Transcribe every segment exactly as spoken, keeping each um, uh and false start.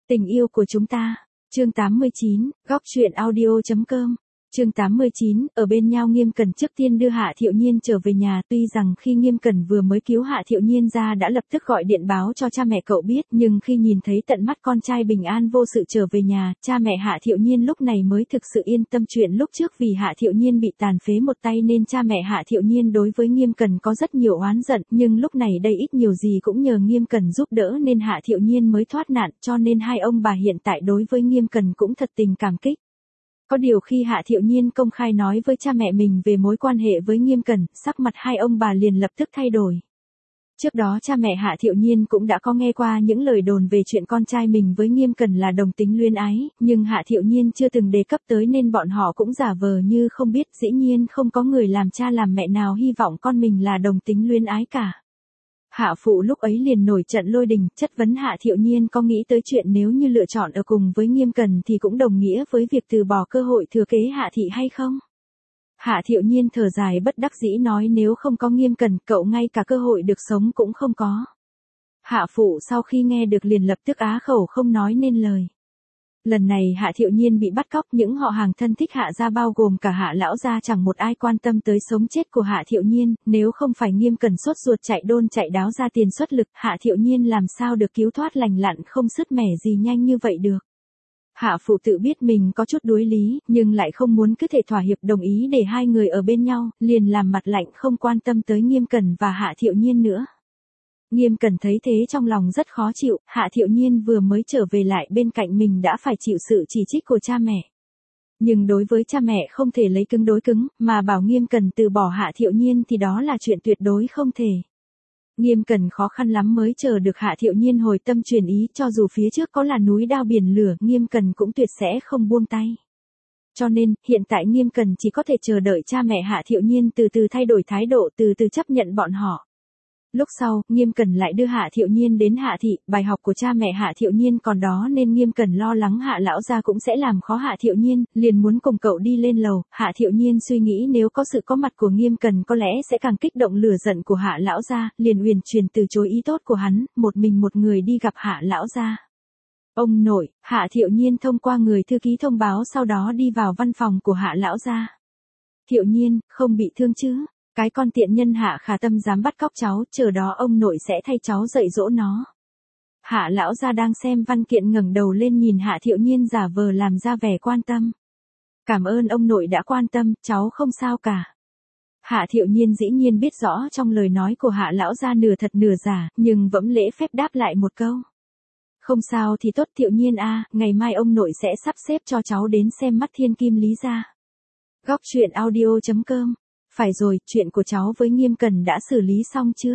Tình yêu của chúng ta. Chương tám mươi chín, góc truyện audio chấm com. Chương tám mươi chín, ở bên nhau Nghiêm Cẩn trước tiên đưa Hạ Thiệu Nhiên trở về nhà, tuy rằng khi Nghiêm Cẩn vừa mới cứu Hạ Thiệu Nhiên ra đã lập tức gọi điện báo cho cha mẹ cậu biết, nhưng khi nhìn thấy tận mắt con trai bình an vô sự trở về nhà, cha mẹ Hạ Thiệu Nhiên lúc này mới thực sự yên tâm. Chuyện lúc trước vì Hạ Thiệu Nhiên bị tàn phế một tay nên cha mẹ Hạ Thiệu Nhiên đối với Nghiêm Cẩn có rất nhiều oán giận, nhưng lúc này đây ít nhiều gì cũng nhờ Nghiêm Cẩn giúp đỡ nên Hạ Thiệu Nhiên mới thoát nạn, cho nên hai ông bà hiện tại đối với Nghiêm Cẩn cũng thật tình cảm kích. Có điều khi Hạ Thiệu Nhiên công khai nói với cha mẹ mình về mối quan hệ với Nghiêm Cẩn, sắc mặt hai ông bà liền lập tức thay đổi. Trước đó cha mẹ Hạ Thiệu Nhiên cũng đã có nghe qua những lời đồn về chuyện con trai mình với Nghiêm Cẩn là đồng tính luyến ái, nhưng Hạ Thiệu Nhiên chưa từng đề cấp tới nên bọn họ cũng giả vờ như không biết. Dĩ nhiên không có người làm cha làm mẹ nào hy vọng con mình là đồng tính luyến ái cả. Hạ phụ lúc ấy liền nổi trận lôi đình, chất vấn Hạ Thiệu Nhiên có nghĩ tới chuyện nếu như lựa chọn ở cùng với Nghiêm Cẩn thì cũng đồng nghĩa với việc từ bỏ cơ hội thừa kế Hạ thị hay không? Hạ Thiệu Nhiên thở dài bất đắc dĩ nói nếu không có Nghiêm Cẩn cậu ngay cả cơ hội được sống cũng không có. Hạ phụ sau khi nghe được liền lập tức á khẩu không nói nên lời. Lần này Hạ Thiệu Nhiên bị bắt cóc, những họ hàng thân thích Hạ gia bao gồm cả Hạ lão gia chẳng một ai quan tâm tới sống chết của Hạ Thiệu Nhiên, nếu không phải Nghiêm Cẩn sốt ruột chạy đôn chạy đáo ra tiền xuất lực, Hạ Thiệu Nhiên làm sao được cứu thoát lành lặn không sứt mẻ gì nhanh như vậy được. Hạ phụ tự biết mình có chút đuối lý, nhưng lại không muốn cứ thể thỏa hiệp đồng ý để hai người ở bên nhau, liền làm mặt lạnh không quan tâm tới Nghiêm Cẩn và Hạ Thiệu Nhiên nữa. Nghiêm Cẩn thấy thế trong lòng rất khó chịu, Hạ Thiệu Nhiên vừa mới trở về lại bên cạnh mình đã phải chịu sự chỉ trích của cha mẹ. Nhưng đối với cha mẹ không thể lấy cứng đối cứng, mà bảo Nghiêm Cẩn từ bỏ Hạ Thiệu Nhiên thì đó là chuyện tuyệt đối không thể. Nghiêm Cẩn khó khăn lắm mới chờ được Hạ Thiệu Nhiên hồi tâm chuyển ý, cho dù phía trước có là núi đao biển lửa, Nghiêm Cẩn cũng tuyệt sẽ không buông tay. Cho nên, hiện tại Nghiêm Cẩn chỉ có thể chờ đợi cha mẹ Hạ Thiệu Nhiên từ từ thay đổi thái độ, từ từ chấp nhận bọn họ. Lúc sau, Nghiêm Cẩn lại đưa Hạ Thiệu Nhiên đến Hạ thị, bài học của cha mẹ Hạ Thiệu Nhiên còn đó nên Nghiêm Cẩn lo lắng Hạ lão gia cũng sẽ làm khó Hạ Thiệu Nhiên, liền muốn cùng cậu đi lên lầu. Hạ Thiệu Nhiên suy nghĩ nếu có sự có mặt của Nghiêm Cẩn có lẽ sẽ càng kích động lửa giận của Hạ lão gia, liền uyển chuyển từ chối ý tốt của hắn, một mình một người đi gặp Hạ lão gia. Ông nội, Hạ Thiệu Nhiên thông qua người thư ký thông báo sau đó đi vào văn phòng của Hạ lão gia. Thiệu Nhiên, không bị thương chứ? Cái con tiện nhân Hạ Khả Tâm dám bắt cóc cháu, chờ đó ông nội sẽ thay cháu dạy dỗ nó. Hạ lão gia đang xem văn kiện ngẩng đầu lên nhìn Hạ Thiệu Nhiên giả vờ làm ra vẻ quan tâm. Cảm ơn ông nội đã quan tâm, cháu không sao cả. Hạ Thiệu Nhiên dĩ nhiên biết rõ trong lời nói của Hạ lão gia nửa thật nửa giả, nhưng vẫn lễ phép đáp lại một câu. Không sao thì tốt. Thiệu Nhiên a, ngày mai ông nội sẽ sắp xếp cho cháu đến xem mắt thiên kim lý gia. Góc truyện audio chấm com. Phải rồi, chuyện của cháu với Nghiêm Cẩn đã xử lý xong chưa?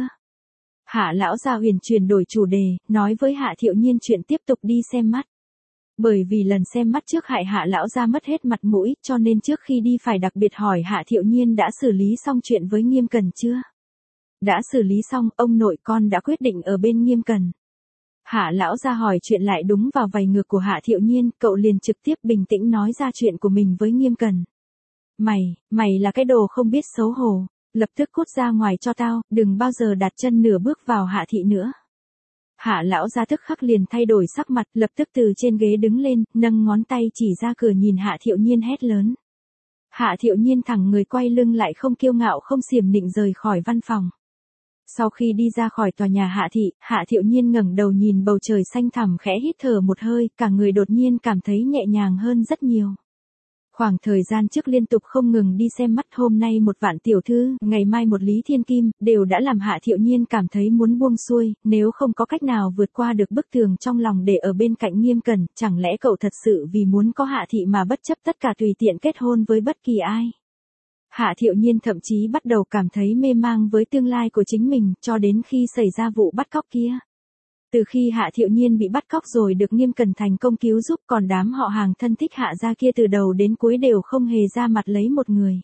Hạ lão gia huyền chuyển đổi chủ đề, nói với Hạ Thiệu Nhiên chuyện tiếp tục đi xem mắt. Bởi vì lần xem mắt trước hại Hạ lão gia mất hết mặt mũi, cho nên trước khi đi phải đặc biệt hỏi Hạ Thiệu Nhiên đã xử lý xong chuyện với Nghiêm Cẩn chưa? Đã xử lý xong, ông nội con đã quyết định ở bên Nghiêm Cẩn. Hạ lão gia hỏi chuyện lại đúng vào vành ngược của Hạ Thiệu Nhiên, cậu liền trực tiếp bình tĩnh nói ra chuyện của mình với Nghiêm Cẩn. Mày, mày là cái đồ không biết xấu hổ, lập tức cút ra ngoài cho tao, đừng bao giờ đặt chân nửa bước vào Hạ thị nữa. Hạ lão gia tức khắc liền thay đổi sắc mặt, lập tức từ trên ghế đứng lên, nâng ngón tay chỉ ra cửa nhìn Hạ Thiệu Nhiên hét lớn. Hạ Thiệu Nhiên thẳng người quay lưng lại không kiêu ngạo không xiểm nịnh rời khỏi văn phòng. Sau khi đi ra khỏi tòa nhà Hạ thị, Hạ Thiệu Nhiên ngẩng đầu nhìn bầu trời xanh thẳm khẽ hít thở một hơi, cả người đột nhiên cảm thấy nhẹ nhàng hơn rất nhiều. Khoảng thời gian trước liên tục không ngừng đi xem mắt, hôm nay một Vạn tiểu thư, ngày mai một Lý Thiên Kim, đều đã làm Hạ Thiệu Nhiên cảm thấy muốn buông xuôi, nếu không có cách nào vượt qua được bức tường trong lòng để ở bên cạnh Nghiêm Cẩn, chẳng lẽ cậu thật sự vì muốn có Hạ thị mà bất chấp tất cả tùy tiện kết hôn với bất kỳ ai? Hạ Thiệu Nhiên thậm chí bắt đầu cảm thấy mê mang với tương lai của chính mình, cho đến khi xảy ra vụ bắt cóc kia. Từ khi Hạ Thiệu Nhiên bị bắt cóc rồi được Nghiêm Cẩn thành công cứu giúp, còn đám họ hàng thân thích Hạ gia kia từ đầu đến cuối đều không hề ra mặt lấy một người.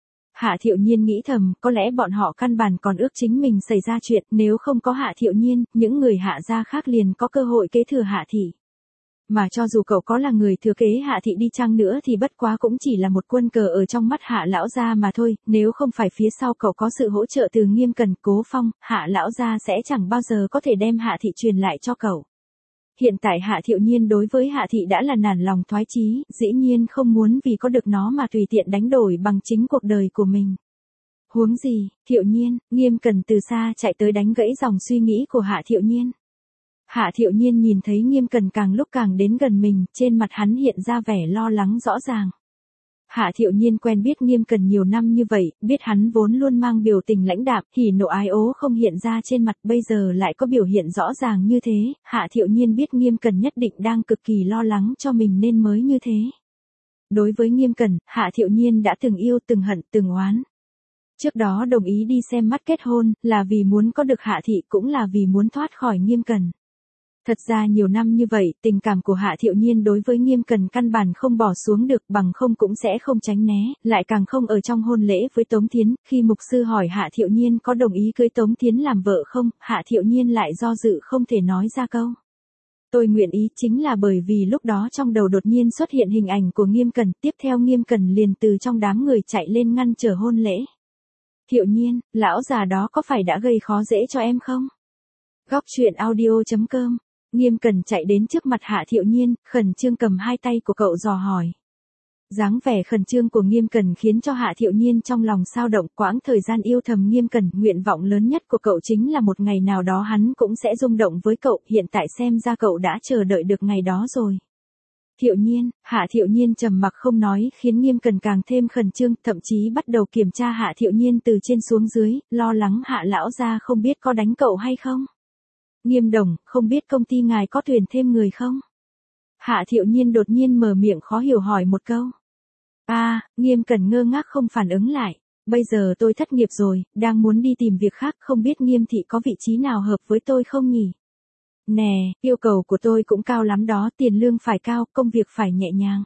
Hạ Thiệu Nhiên nghĩ thầm, có lẽ bọn họ căn bản còn ước chính mình xảy ra chuyện, nếu không có Hạ Thiệu Nhiên, những người Hạ gia khác liền có cơ hội kế thừa Hạ thị. Mà cho dù cậu có là người thừa kế Hạ thị đi chăng nữa thì bất quá cũng chỉ là một quân cờ ở trong mắt Hạ lão gia mà thôi, nếu không phải phía sau cậu có sự hỗ trợ từ Nghiêm Cẩn, Cố Phong, Hạ lão gia sẽ chẳng bao giờ có thể đem Hạ thị truyền lại cho cậu. Hiện tại Hạ Thiệu Nhiên đối với Hạ Thị đã là nản lòng thoái chí, dĩ nhiên không muốn vì có được nó mà tùy tiện đánh đổi bằng chính cuộc đời của mình. Huống gì, Thiệu Nhiên, Nghiêm Cẩn từ xa chạy tới đánh gãy dòng suy nghĩ của Hạ Thiệu Nhiên. Hạ Thiệu Nhiên nhìn thấy Nghiêm Cẩn càng lúc càng đến gần mình, trên mặt hắn hiện ra vẻ lo lắng rõ ràng. Hạ Thiệu Nhiên quen biết Nghiêm Cẩn nhiều năm như vậy, biết hắn vốn luôn mang biểu tình lãnh đạm, hỉ nộ ái ố không hiện ra trên mặt, bây giờ lại có biểu hiện rõ ràng như thế, Hạ Thiệu Nhiên biết Nghiêm Cẩn nhất định đang cực kỳ lo lắng cho mình nên mới như thế. Đối với Nghiêm Cẩn, Hạ Thiệu Nhiên đã từng yêu, từng hận, từng oán. Trước đó đồng ý đi xem mắt kết hôn, là vì muốn có được Hạ Thị, cũng là vì muốn thoát khỏi Nghiêm Cẩn. Thật ra nhiều năm như vậy, tình cảm của Hạ Thiệu Nhiên đối với Nghiêm Cẩn căn bản không bỏ xuống được, bằng không cũng sẽ không tránh né, lại càng không ở trong hôn lễ với Tống Thiến. Khi mục sư hỏi Hạ Thiệu Nhiên có đồng ý cưới Tống Thiến làm vợ không, Hạ Thiệu Nhiên lại do dự không thể nói ra câu tôi nguyện ý, chính là bởi vì lúc đó trong đầu đột nhiên xuất hiện hình ảnh của Nghiêm Cẩn, tiếp theo Nghiêm Cẩn liền từ trong đám người chạy lên ngăn trở hôn lễ. Thiệu Nhiên, lão già đó có phải đã gây khó dễ cho em không? Góc truyện audio chấm com. Nghiêm Cẩn chạy đến trước mặt Hạ Thiệu Nhiên, khẩn trương cầm hai tay của cậu dò hỏi. Dáng vẻ khẩn trương của Nghiêm Cẩn khiến cho Hạ Thiệu Nhiên trong lòng xao động, quãng thời gian yêu thầm Nghiêm Cẩn, nguyện vọng lớn nhất của cậu chính là một ngày nào đó hắn cũng sẽ rung động với cậu, hiện tại xem ra cậu đã chờ đợi được ngày đó rồi. Thiệu Nhiên, Hạ Thiệu Nhiên trầm mặc không nói, khiến Nghiêm Cẩn càng thêm khẩn trương, thậm chí bắt đầu kiểm tra Hạ Thiệu Nhiên từ trên xuống dưới, lo lắng Hạ lão gia không biết có đánh cậu hay không. Nghiêm đồng, không biết công ty ngài có tuyển thêm người không? Hạ Thiệu Nhiên đột nhiên mở miệng khó hiểu hỏi một câu. A, à, Nghiêm Cẩn ngơ ngác không phản ứng lại. Bây giờ tôi thất nghiệp rồi, đang muốn đi tìm việc khác, không biết Nghiêm thị có vị trí nào hợp với tôi không nhỉ? Nè, yêu cầu của tôi cũng cao lắm đó, tiền lương phải cao, công việc phải nhẹ nhàng.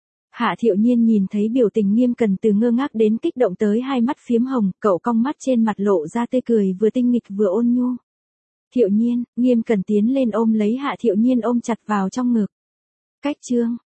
Hạ Thiệu Nhiên nhìn thấy biểu tình Nghiêm Cẩn từ ngơ ngác đến kích động tới hai mắt phiếm hồng, cậu cong mắt trên mặt lộ ra tươi cười vừa tinh nghịch vừa ôn nhu. Thiệu Nhiên, Nghiêm Cẩn tiến lên ôm lấy Hạ Thiệu Nhiên ôm chặt vào trong ngực. Cách chương